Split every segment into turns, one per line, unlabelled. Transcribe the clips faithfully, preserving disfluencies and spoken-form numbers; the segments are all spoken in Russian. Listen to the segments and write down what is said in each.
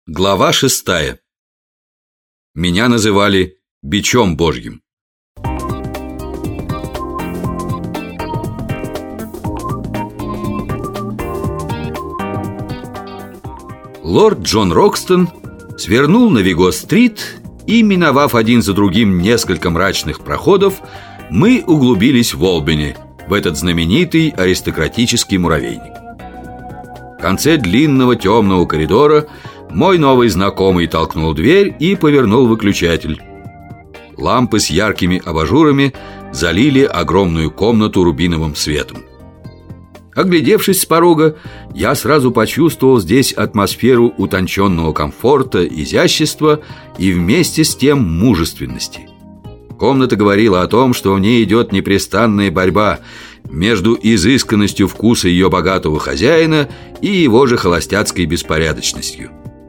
Глава шестая. Меня называли бичом Божьим. Лорд Джон Рокстон свернул на Виго-стрит, и, миновав один за другим несколько мрачных проходов, мы углубились в Олбани, в этот знаменитый аристократический муравейник. В конце длинного темного коридора мой новый знакомый толкнул дверь и повернул выключатель. Лампы с яркими абажурами залили огромную комнату рубиновым светом. Оглядевшись с порога, я сразу почувствовал здесь атмосферу утонченного комфорта, изящества и вместе с тем мужественности. Комната говорила о том, что в ней идет непрестанная борьба между изысканностью вкуса ее богатого хозяина и его же холостяцкой беспорядочностью.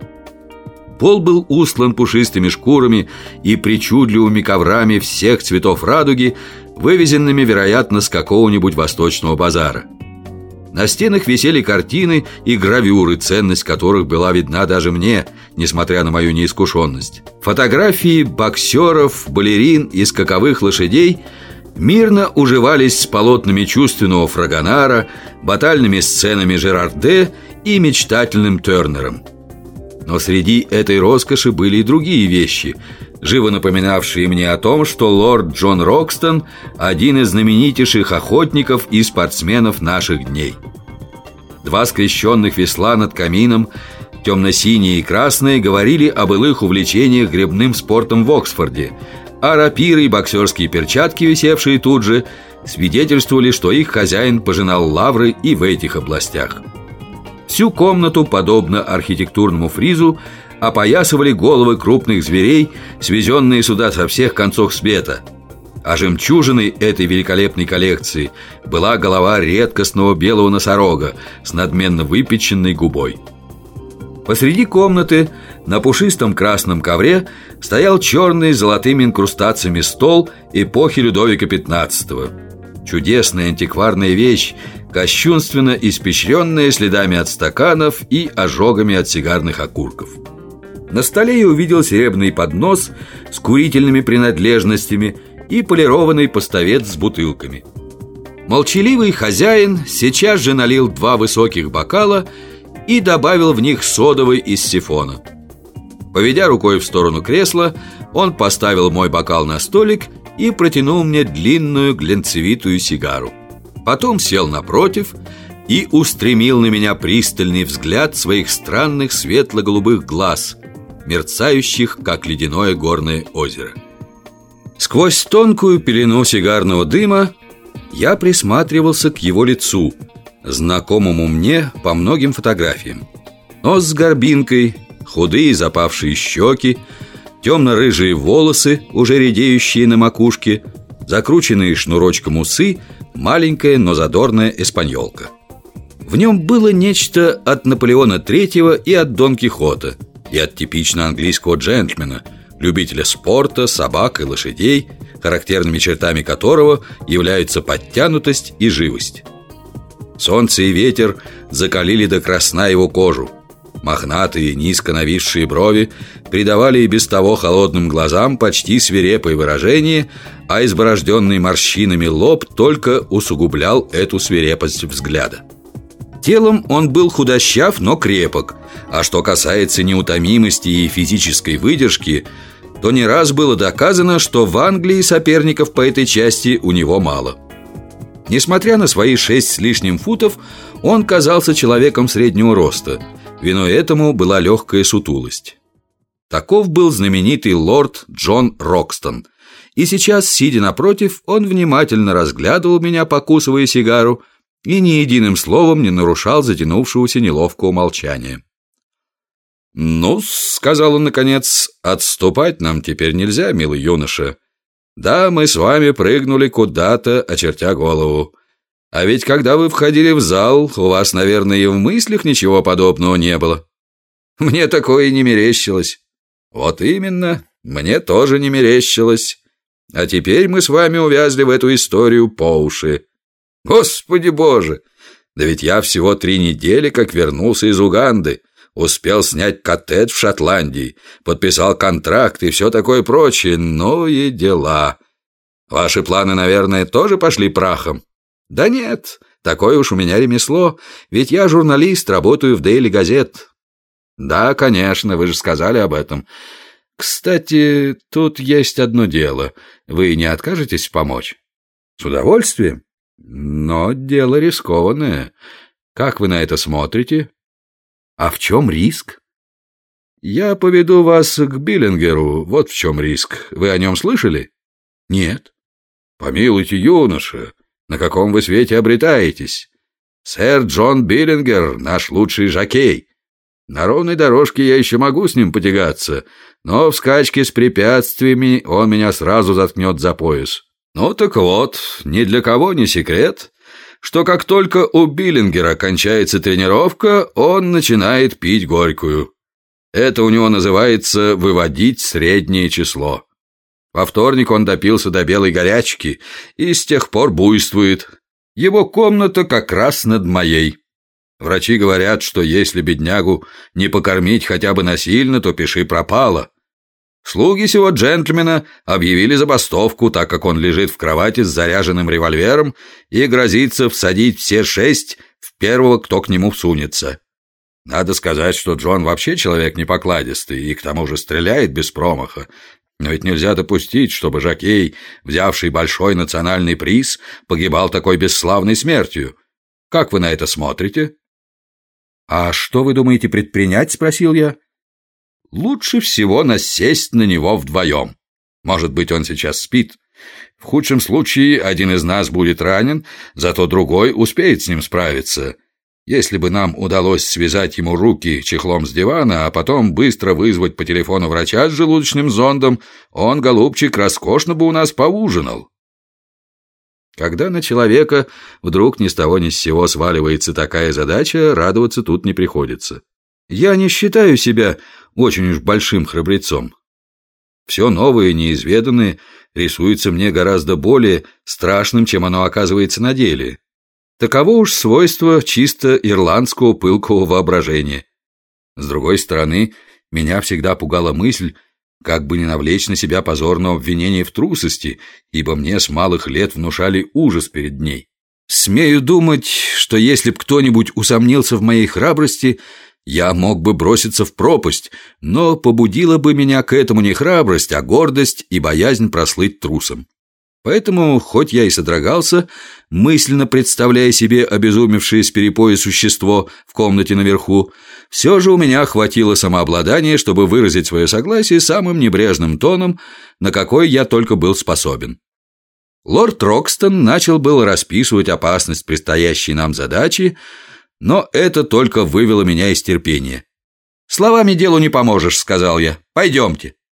Пол был устлан пушистыми шкурами и причудливыми коврами всех цветов радуги, вывезенными, вероятно, с какого-нибудь восточного базара. На стенах висели картины и гравюры, ценность которых была видна даже мне, несмотря на мою неискушенность. Фотографии боксеров, балерин и скаковых лошадей мирно уживались с полотнами чувственного Фрагонара, батальными сценами Жерарде и мечтательным Тернером. Но среди этой роскоши были и другие вещи, живо напоминавшие мне о том, что лорд Джон Рокстон – один из знаменитейших охотников и спортсменов наших дней. Два скрещенных весла над камином, темно-синие и красные, говорили о былых увлечениях гребным спортом в Оксфорде, а рапиры и боксерские перчатки, висевшие тут же, свидетельствовали, что их хозяин пожинал лавры и в этих областях. Всю комнату, подобно архитектурному фризу, опоясывали головы крупных зверей, свезенные сюда со всех концов света. А жемчужиной этой великолепной коллекции была голова редкостного белого носорога с надменно выпеченной губой. Посреди комнаты на пушистом красном ковре стоял черный с золотыми инкрустациями стол эпохи Людовика пятнадцатого. Чудесная антикварная вещь, кощунственно испещренная следами от стаканов и ожогами от сигарных окурков. На столе я увидел серебряный поднос с курительными принадлежностями и полированный поставец с бутылками. Молчаливый хозяин сейчас же налил два высоких бокала и добавил в них содовый из сифона. Поведя рукой в сторону кресла, он поставил мой бокал на столик и протянул мне длинную глянцевитую сигару. Потом сел напротив и устремил на меня пристальный взгляд своих странных светло-голубых глаз, мерцающих, как ледяное горное озеро. Сквозь тонкую пелену сигарного дыма я присматривался к его лицу, знакомому мне по многим фотографиям. Нос с горбинкой, худые запавшие щеки, темно-рыжие волосы, уже редеющие на макушке, закрученные шнурочком усы, маленькая, но задорная эспаньолка. В нем было нечто от Наполеона Третьего и от Дон Кихота, и от типично английского джентльмена, любителя спорта, собак и лошадей, характерными чертами которого являются подтянутость и живость. Солнце и ветер закалили до красна его кожу. Мохнатые, низко нависшие брови придавали и без того холодным глазам почти свирепое выражение, а изборожденный морщинами лоб только усугублял эту свирепость взгляда. Телом он был худощав, но крепок, а что касается неутомимости и физической выдержки, то не раз было доказано, что в Англии соперников по этой части у него мало. Несмотря на свои шесть с лишним футов, он казался человеком среднего роста. Виной этому была легкая сутулость. Таков был знаменитый лорд Джон Рокстон. И сейчас, сидя напротив, он внимательно разглядывал меня, покусывая сигару, и ни единым словом не нарушал затянувшегося неловкого молчания. «Ну, — сказал он наконец, — отступать нам теперь нельзя, милый юноша. Да, мы с вами прыгнули куда-то, очертя голову. А ведь когда вы входили в зал, у вас, наверное, и в мыслях ничего подобного не было. Мне такое и не мерещилось. Вот именно, мне тоже не мерещилось. А теперь мы с вами увязли в эту историю по уши. Господи Боже! Да ведь я всего три недели как вернулся из Уганды. Успел снять коттедж в Шотландии, подписал контракт и все такое прочее. Ну и дела. Ваши планы, наверное, тоже пошли прахом? Да нет, такое уж у меня ремесло, ведь я журналист, работаю в Daily Gazette. Да, конечно, вы же сказали об этом. Кстати, тут есть одно дело. Вы не откажетесь помочь? С удовольствием. Но дело рискованное. Как вы на это смотрите? А в чем риск? Я поведу вас к Биллингеру. Вот в чем риск. Вы о нем слышали? Нет. Помилуйте, юноша, на каком вы свете обретаетесь? Сэр Джон Биллингер, наш лучший жокей. На ровной дорожке я еще могу с ним потягаться, но в скачке с препятствиями он меня сразу заткнет за пояс. Ну так вот, ни для кого не секрет, что как только у Биллингера кончается тренировка, он начинает пить горькую. Это у него называется «выводить среднее число». Во вторник он допился до белой горячки и с тех пор буйствует. Его комната как раз над моей. Врачи говорят, что если беднягу не покормить хотя бы насильно, то пиши пропало. Слуги сего джентльмена объявили забастовку, так как он лежит в кровати с заряженным револьвером и грозится всадить все шесть в первого, кто к нему всунется. Надо сказать, что Джон вообще человек непокладистый и к тому же стреляет без промаха. Но ведь нельзя допустить, чтобы жокей, взявший большой национальный приз, погибал такой бесславной смертью. Как вы на это смотрите? «А что вы думаете предпринять?» — спросил я. «Лучше всего насесть на него вдвоем. Может быть, он сейчас спит. В худшем случае один из нас будет ранен, зато другой успеет с ним справиться. Если бы нам удалось связать ему руки чехлом с дивана, а потом быстро вызвать по телефону врача с желудочным зондом, он, голубчик, роскошно бы у нас поужинал». Когда на человека вдруг ни с того ни с сего сваливается такая задача, радоваться тут не приходится. Я не считаю себя очень уж большим храбрецом. Все новое и неизведанное рисуется мне гораздо более страшным, чем оно оказывается на деле. Таково уж свойство чисто ирландского пылкого воображения. С другой стороны, меня всегда пугала мысль, как бы не навлечь на себя позорного обвинения в трусости, ибо мне с малых лет внушали ужас перед ней. Смею думать, что если б кто-нибудь усомнился в моей храбрости, я мог бы броситься в пропасть, но побудила бы меня к этому не храбрость, а гордость и боязнь прослыть трусом. Поэтому, хоть я и содрогался, мысленно представляя себе обезумевшее с перепоя существо в комнате наверху, все же у меня хватило самообладания, чтобы выразить свое согласие самым небрежным тоном, на какой я только был способен. Лорд Рокстон начал было расписывать опасность предстоящей нам задачи, но это только вывело меня из терпения. «Словами делу не поможешь», — сказал я. «Пойдемте».